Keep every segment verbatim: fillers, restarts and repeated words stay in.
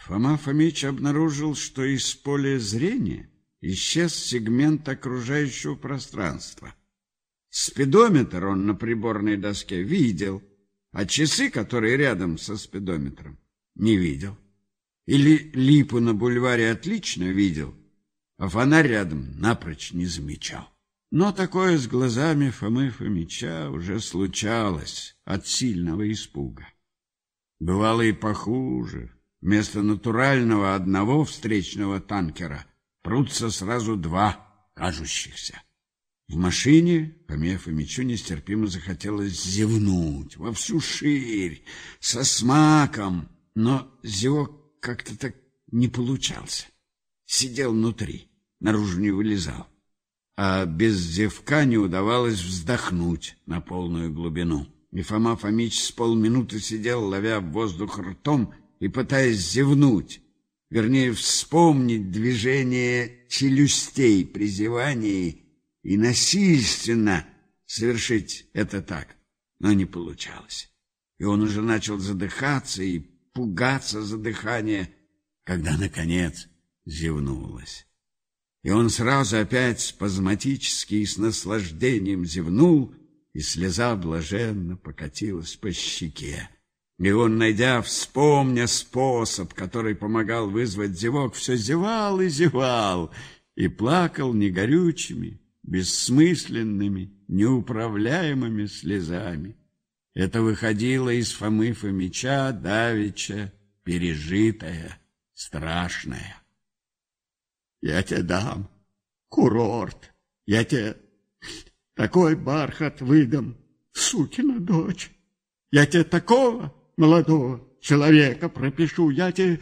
Фома Фомич обнаружил, что из поля зрения исчез сегмент окружающего пространства. Спидометр он на приборной доске видел, а часы, которые рядом со спидометром, не видел. Или липу на бульваре отлично видел, а фонарь рядом напрочь не замечал. Но такое с глазами Фомы Фомича уже случалось от сильного испуга. Бывало и похуже. Вместо натурального одного встречного танкера прутся сразу два кажущихся. В машине Фоме Фомичу нестерпимо захотелось зевнуть во всю ширь, со смаком, но зевок как-то так не получался. Сидел внутри, наружу не вылезал, а без зевка не удавалось вздохнуть на полную глубину. И Фома Фомич с полминуты сидел, ловя воздух ртом и пытаясь зевнуть, вернее, вспомнить движение челюстей при зевании и насильственно совершить это так, но не получалось. И он уже начал задыхаться и пугаться задыхания, когда, наконец, зевнулось. И он сразу опять спазматически и с наслаждением зевнул, и слеза блаженно покатилась по щеке. И он, найдя, вспомня способ, который помогал вызвать зевок, все зевал и зевал, и плакал не горючими, бессмысленными, неуправляемыми слезами. Это выходило из Фомы Фомича давеча пережитое, страшное. Я тебе дам курорт, я тебе такой бархат выдам, сукина дочь. Я тебе такого молодого человека пропишу, я тебе...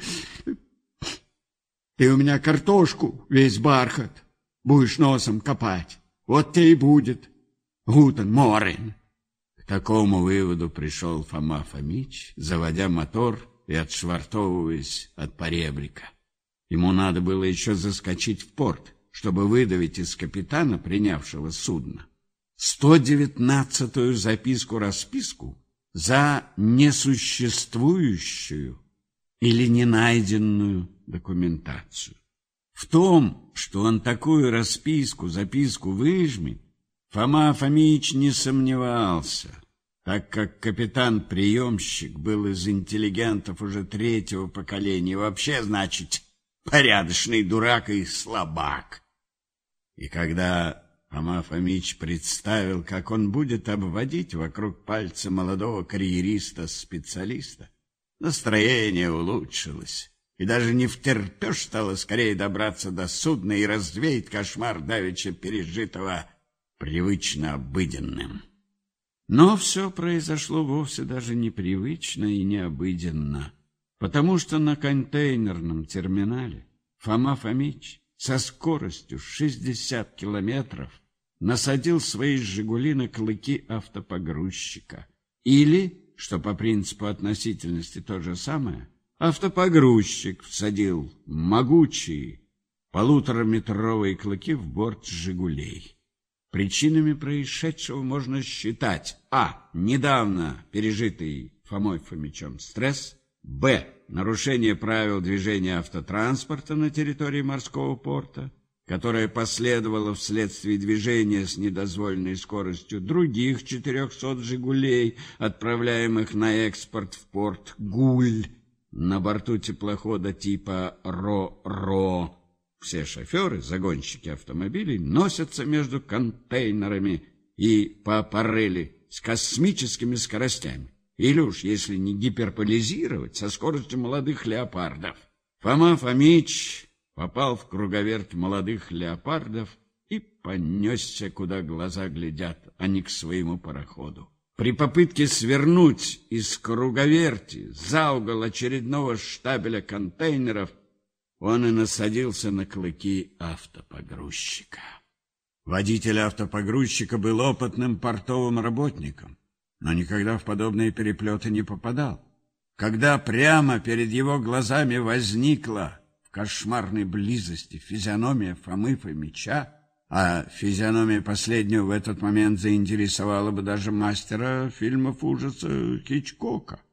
Ты у меня картошку, весь бархат, будешь носом копать. Вот тебе и будет гутен морен. К такому выводу пришел Фома Фомич, заводя мотор и отшвартовываясь от поребрика. Ему надо было еще заскочить в порт, чтобы выдавить из капитана, принявшего судно, сто девятнадцатую записку-расписку за несуществующую или ненайденную документацию. В том, что он такую расписку, записку выжмет, Фома Фомич не сомневался, так как капитан-приемщик был из интеллигентов уже третьего поколения, вообще, значит, порядочный дурак и слабак. И когда Фома Фомич представил, как он будет обводить вокруг пальца молодого карьериста-специалиста, настроение улучшилось, и даже не втерпешь стало скорее добраться до судна и развеять кошмар давеча пережитого привычно обыденным. Но все произошло вовсе даже непривычно и необыденно, потому что на контейнерном терминале Фома Фомич со скоростью шестьдесят километров насадил свои «Жигули» на клыки автопогрузчика. Или, что по принципу относительности то же самое, автопогрузчик всадил могучие полутораметровые клыки в борт «Жигулей». Причинами происшедшего можно считать: а. недавно пережитый Фомой Фомичом стресс, б. нарушение правил движения автотранспорта на территории морского порта, которое последовало вследствие движения с недозволенной скоростью других четырехсот «Жигулей», отправляемых на экспорт в порт Гуль на борту теплохода типа Ро-Ро. Все шоферы, загонщики автомобилей носятся между контейнерами и по аппарели с космическими скоростями. Или уж, если не гиперболизировать, со скоростью молодых леопардов. Фома Фомич попал в круговерть молодых леопардов и понесся, куда глаза глядят, а не к своему пароходу. При попытке свернуть из круговерти за угол очередного штабеля контейнеров он и насадился на клыки автопогрузчика. Водитель автопогрузчика был опытным портовым работником, но никогда в подобные переплеты не попадал. Когда прямо перед его глазами возникла в кошмарной близости физиономия Фомы Фомича, а физиономия последнего в этот момент заинтересовала бы даже мастера фильмов ужаса Хичкока,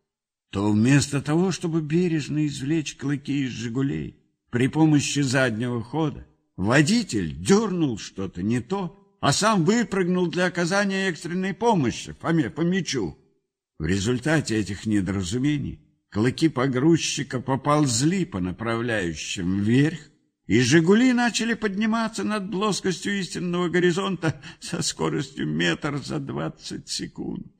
то вместо того, чтобы бережно извлечь клыки из «Жигулей» при помощи заднего хода, водитель дернул что-то не то, а сам выпрыгнул для оказания экстренной помощи Фоме Фомичу. В результате этих недоразумений клыки погрузчика поползли по направляющим вверх, и «Жигули» начали подниматься над плоскостью истинного горизонта со скоростью метр за двадцать секунд.